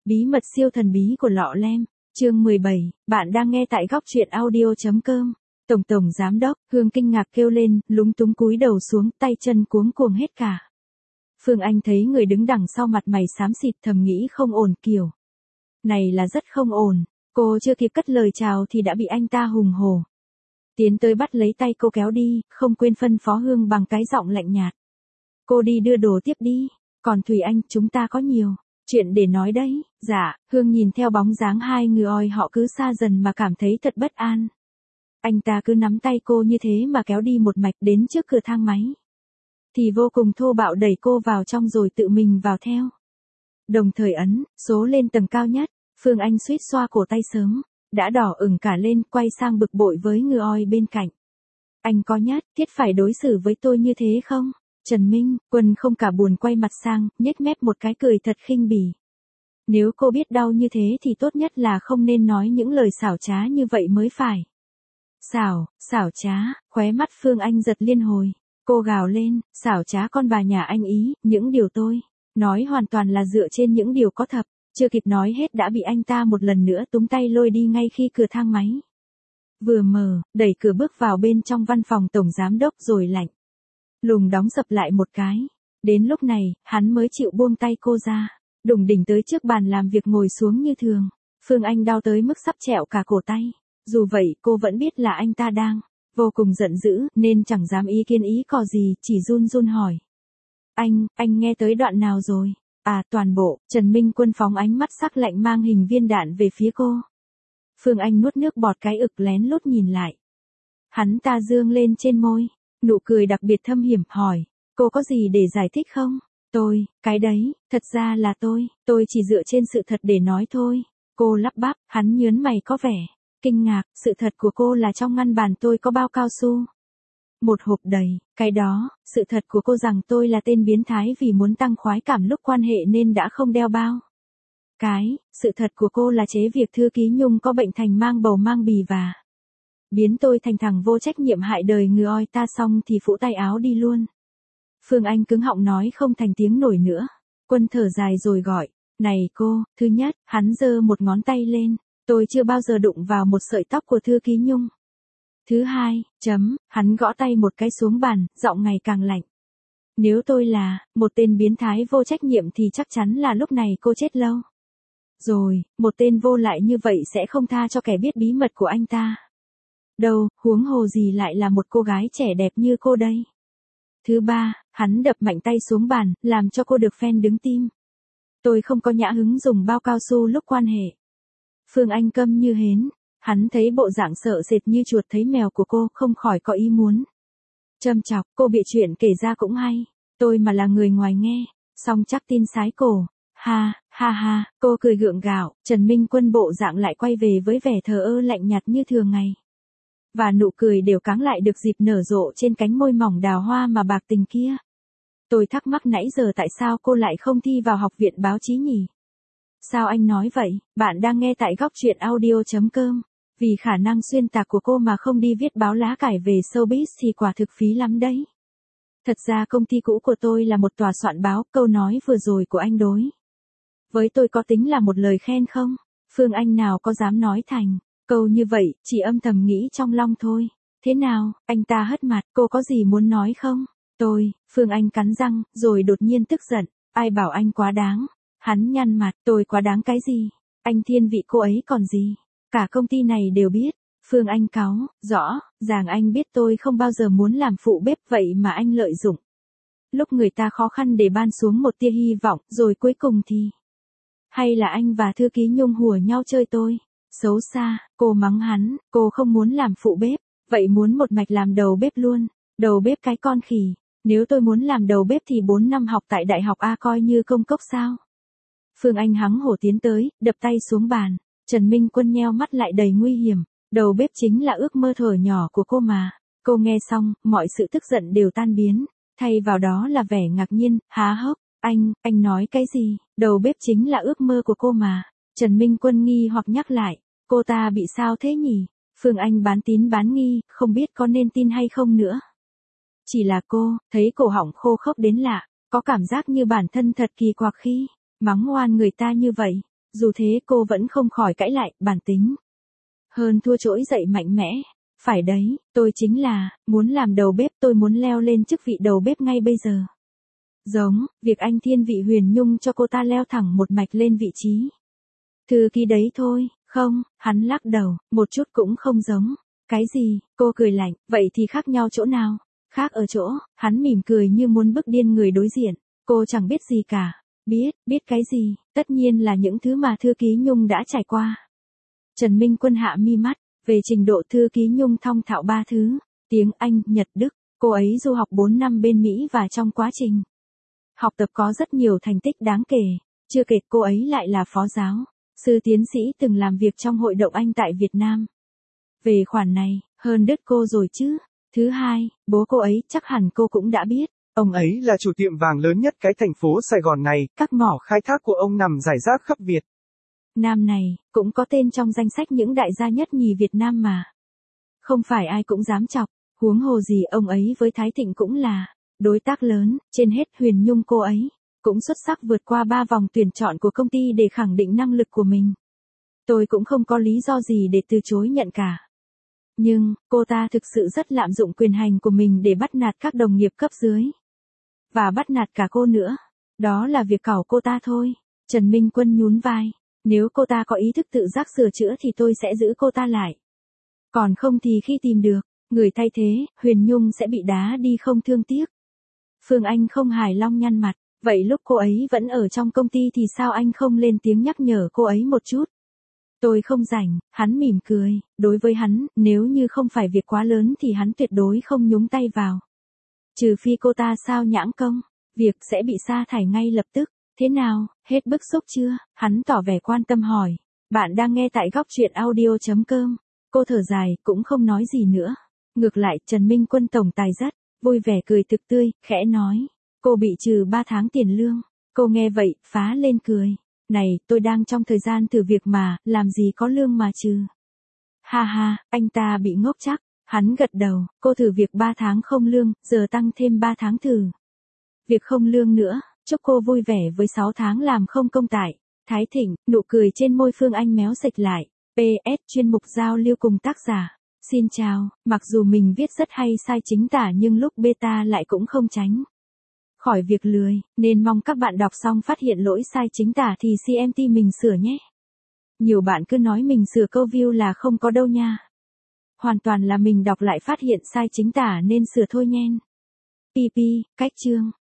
Bí mật siêu thần bí của lọ lem, chương 17, bạn đang nghe tại góc truyện audio.com. Tổng giám đốc, Hương kinh ngạc kêu lên, lúng túng cúi đầu xuống, tay chân cuống cuồng hết cả. Phương Anh thấy người đứng đằng sau mặt mày xám xịt thầm nghĩ không ổn kiểu. Này là rất không ổn, cô chưa kịp cất lời chào thì đã bị anh ta hùng hổ. Tiến tới bắt lấy tay cô kéo đi, không quên phân phó Hương bằng cái giọng lạnh nhạt. Cô đi đưa đồ tiếp đi, còn Thùy Anh, chúng ta có nhiều chuyện để nói đấy. Dạ, Hương nhìn theo bóng dáng hai người oi họ cứ xa dần mà cảm thấy thật bất an. Anh ta cứ nắm tay cô như thế mà kéo đi một mạch đến trước cửa thang máy. Thì vô cùng thô bạo đẩy cô vào trong rồi tự mình vào theo. Đồng thời ấn số lên tầng cao nhất, Phương Anh suýt xoa cổ tay sớm, đã đỏ ửng cả lên, quay sang bực bội với người oi bên cạnh. Anh có nhất thiết phải đối xử với tôi như thế không? Trần Minh Quân không cả buồn quay mặt sang, nhếch mép một cái cười thật khinh bỉ. Nếu cô biết đau như thế thì tốt nhất là không nên nói những lời xảo trá như vậy mới phải. Xảo trá, khóe mắt Phương Anh giật liên hồi. Cô gào lên, xảo trá con bà nhà anh ý, những điều tôi nói hoàn toàn là dựa trên những điều có thật. Chưa kịp nói hết đã bị anh ta một lần nữa túm tay lôi đi ngay khi cửa thang máy vừa mở, đẩy cửa bước vào bên trong văn phòng tổng giám đốc rồi lạnh lùng đóng sập lại một cái. Đến lúc này, hắn mới chịu buông tay cô ra, đùng đỉnh tới trước bàn làm việc ngồi xuống như thường. Phương Anh đau tới mức sắp trẹo cả cổ tay. Dù vậy, cô vẫn biết là anh ta đang vô cùng giận dữ, nên chẳng dám ý kiến ý cò gì, chỉ run run hỏi. Anh nghe tới đoạn nào rồi? À, toàn bộ. Trần Minh Quân phóng ánh mắt sắc lạnh mang hình viên đạn về phía cô. Phương Anh nuốt nước bọt cái ực lén lút nhìn lại. Hắn ta dương lên trên môi, nụ cười đặc biệt thâm hiểm, hỏi, cô có gì để giải thích không? Cái đấy, thật ra là tôi chỉ dựa trên sự thật để nói thôi. Cô lắp bắp, hắn nhớn mày có vẻ kinh ngạc, sự thật của cô là trong ngăn bàn tôi có bao cao su. Một hộp đầy, cái đó, sự thật của cô rằng tôi là tên biến thái vì muốn tăng khoái cảm lúc quan hệ nên đã không đeo bao. Sự thật của cô là chế việc thư ký Nhung có bệnh thành mang bầu mang bì và biến tôi thành thằng vô trách nhiệm hại đời người oi ta xong thì phũ tay áo đi luôn. Phương Anh cứng họng nói không thành tiếng nổi nữa. Quân thở dài rồi gọi, này cô, thứ nhất, hắn giơ một ngón tay lên, tôi chưa bao giờ đụng vào một sợi tóc của thư ký Nhung. Thứ hai, hắn gõ tay một cái xuống bàn, giọng ngày càng lạnh. Nếu tôi là một tên biến thái vô trách nhiệm thì chắc chắn là lúc này cô chết lâu rồi, một tên vô lại như vậy sẽ không tha cho kẻ biết bí mật của anh ta. Đâu, huống hồ gì lại là một cô gái trẻ đẹp như cô đây. Thứ ba, hắn đập mạnh tay xuống bàn, làm cho cô được phen đứng tim. Tôi không có nhã hứng dùng bao cao su lúc quan hệ. Phương Anh câm như hến, hắn thấy bộ dạng sợ sệt như chuột thấy mèo của cô, không khỏi có ý muốn châm chọc. Cô bịa chuyện kể ra cũng hay, tôi mà là người ngoài nghe, xong chắc tin sái cổ. Ha, cô cười gượng gạo. Trần Minh Quân bộ dạng lại quay về với vẻ thờ ơ lạnh nhạt như thường ngày. Và nụ cười đều cáng lại được dịp nở rộ trên cánh môi mỏng đào hoa mà bạc tình kia. Tôi thắc mắc nãy giờ tại sao cô lại không thi vào học viện báo chí nhỉ? Sao anh nói vậy? Bạn đang nghe tại góc truyện audio.com. Vì khả năng xuyên tạc của cô mà không đi viết báo lá cải về showbiz thì quả thực phí lắm đấy. Thật ra công ty cũ của tôi là một tòa soạn báo, câu nói vừa rồi của anh đối với tôi có tính là một lời khen không? Phương Anh nào có dám nói thành câu như vậy, chỉ âm thầm nghĩ trong lòng thôi. Thế nào, anh ta hất mặt, cô có gì muốn nói không? Phương Anh cắn răng, rồi đột nhiên tức giận, ai bảo anh quá đáng? Hắn nhăn mặt, tôi quá đáng cái gì? Anh thiên vị cô ấy còn gì? Cả công ty này đều biết. Phương Anh cáu, rõ ràng anh biết tôi không bao giờ muốn làm phụ bếp vậy mà anh lợi dụng lúc người ta khó khăn để ban xuống một tia hy vọng, rồi cuối cùng thì hay là anh và thư ký Nhung hùa nhau chơi tôi. Xấu xa, cô mắng hắn, cô không muốn làm phụ bếp, vậy muốn một mạch làm đầu bếp luôn. Đầu bếp cái con khỉ, nếu tôi muốn làm đầu bếp thì 4 năm học tại đại học A coi như công cốc sao? Phương Anh hắng hổ tiến tới, đập tay xuống bàn. Trần Minh Quân nheo mắt lại đầy nguy hiểm. Đầu bếp chính là ước mơ thuở nhỏ của cô mà. Cô nghe xong, mọi sự tức giận đều tan biến, thay vào đó là vẻ ngạc nhiên, há hốc. Anh nói cái gì? Đầu bếp chính là ước mơ của cô mà. Trần Minh Quân nghi hoặc nhắc lại, cô ta bị sao thế nhỉ? Phương Anh bán tín bán nghi, không biết có nên tin hay không nữa. Chỉ là cô, thấy cổ họng khô khốc đến lạ, có cảm giác như bản thân thật kỳ quặc khi mắng oan người ta như vậy. Dù thế cô vẫn không khỏi cãi lại, bản tính. Hơn thua trỗi dậy mạnh mẽ. Phải đấy, tôi chính là, muốn làm đầu bếp, tôi muốn leo lên chức vị đầu bếp ngay bây giờ. Giống, việc anh thiên vị Huyền Nhung cho cô ta leo thẳng một mạch lên vị trí thư ký đấy thôi, không, hắn lắc đầu, một chút cũng không giống. Cái gì, cô cười lạnh, vậy thì khác nhau chỗ nào? Khác ở chỗ, hắn mỉm cười như muốn bức điên người đối diện, cô chẳng biết gì cả. Biết cái gì, tất nhiên là những thứ mà thư ký Nhung đã trải qua. Trần Minh Quân hạ mi mắt, về trình độ thư ký Nhung thong thạo 3 thứ, tiếng Anh, Nhật, Đức, cô ấy du học 4 năm bên Mỹ và trong quá trình học tập có rất nhiều thành tích đáng kể, chưa kể cô ấy lại là phó giáo sư tiến sĩ từng làm việc trong Hội đồng Anh tại Việt Nam. Về khoản này, hơn đứt cô rồi chứ. Thứ hai, bố cô ấy chắc hẳn cô cũng đã biết. Ông ấy là chủ tiệm vàng lớn nhất cái thành phố Sài Gòn này, các mỏ khai thác của ông nằm rải rác khắp Việt Nam này, cũng có tên trong danh sách những đại gia nhất nhì Việt Nam mà. Không phải ai cũng dám chọc, huống hồ gì ông ấy với Thái Thịnh cũng là đối tác lớn, trên hết Huyền Nhung cô ấy cũng xuất sắc vượt qua 3 vòng tuyển chọn của công ty để khẳng định năng lực của mình. Tôi cũng không có lý do gì để từ chối nhận cả. Nhưng, cô ta thực sự rất lạm dụng quyền hành của mình để bắt nạt các đồng nghiệp cấp dưới. Và bắt nạt cả cô nữa. Đó là việc cẩu cô ta thôi. Trần Minh Quân nhún vai. Nếu cô ta có ý thức tự giác sửa chữa thì tôi sẽ giữ cô ta lại. Còn không thì khi tìm được người thay thế, Huyền Nhung sẽ bị đá đi không thương tiếc. Phương Anh không hài lòng nhăn mặt. Vậy lúc cô ấy vẫn ở trong công ty thì sao anh không lên tiếng nhắc nhở cô ấy một chút? Tôi không rảnh, hắn mỉm cười, đối với hắn, nếu như không phải việc quá lớn thì hắn tuyệt đối không nhúng tay vào. Trừ phi cô ta sao nhãng công, việc sẽ bị sa thải ngay lập tức. Thế nào, hết bức xúc chưa? Hắn tỏ vẻ quan tâm hỏi. Bạn đang nghe tại góc truyện audio.com. Cô thở dài, cũng không nói gì nữa. Ngược lại, Trần Minh Quân tổng tài rất vui vẻ cười thực tươi, khẽ nói. Cô bị trừ 3 tháng tiền lương. Cô nghe vậy, phá lên cười. Này, tôi đang trong thời gian thử việc mà, làm gì có lương mà trừ. Ha ha, anh ta bị ngốc chắc. Hắn gật đầu, cô thử việc 3 tháng không lương, giờ tăng thêm 3 tháng thử việc không lương nữa. Chúc cô vui vẻ với 6 tháng làm không công tại Thái Thịnh, nụ cười trên môi Phương Anh méo sạch lại. PS chuyên mục giao lưu cùng tác giả. Xin chào, mặc dù mình viết rất hay sai chính tả nhưng lúc beta lại cũng không tránh khỏi việc lười, nên mong các bạn đọc xong phát hiện lỗi sai chính tả thì CMT mình sửa nhé. Nhiều bạn cứ nói mình sửa câu view là không có đâu nha. Hoàn toàn là mình đọc lại phát hiện sai chính tả nên sửa thôi nhen. PP, cách chương.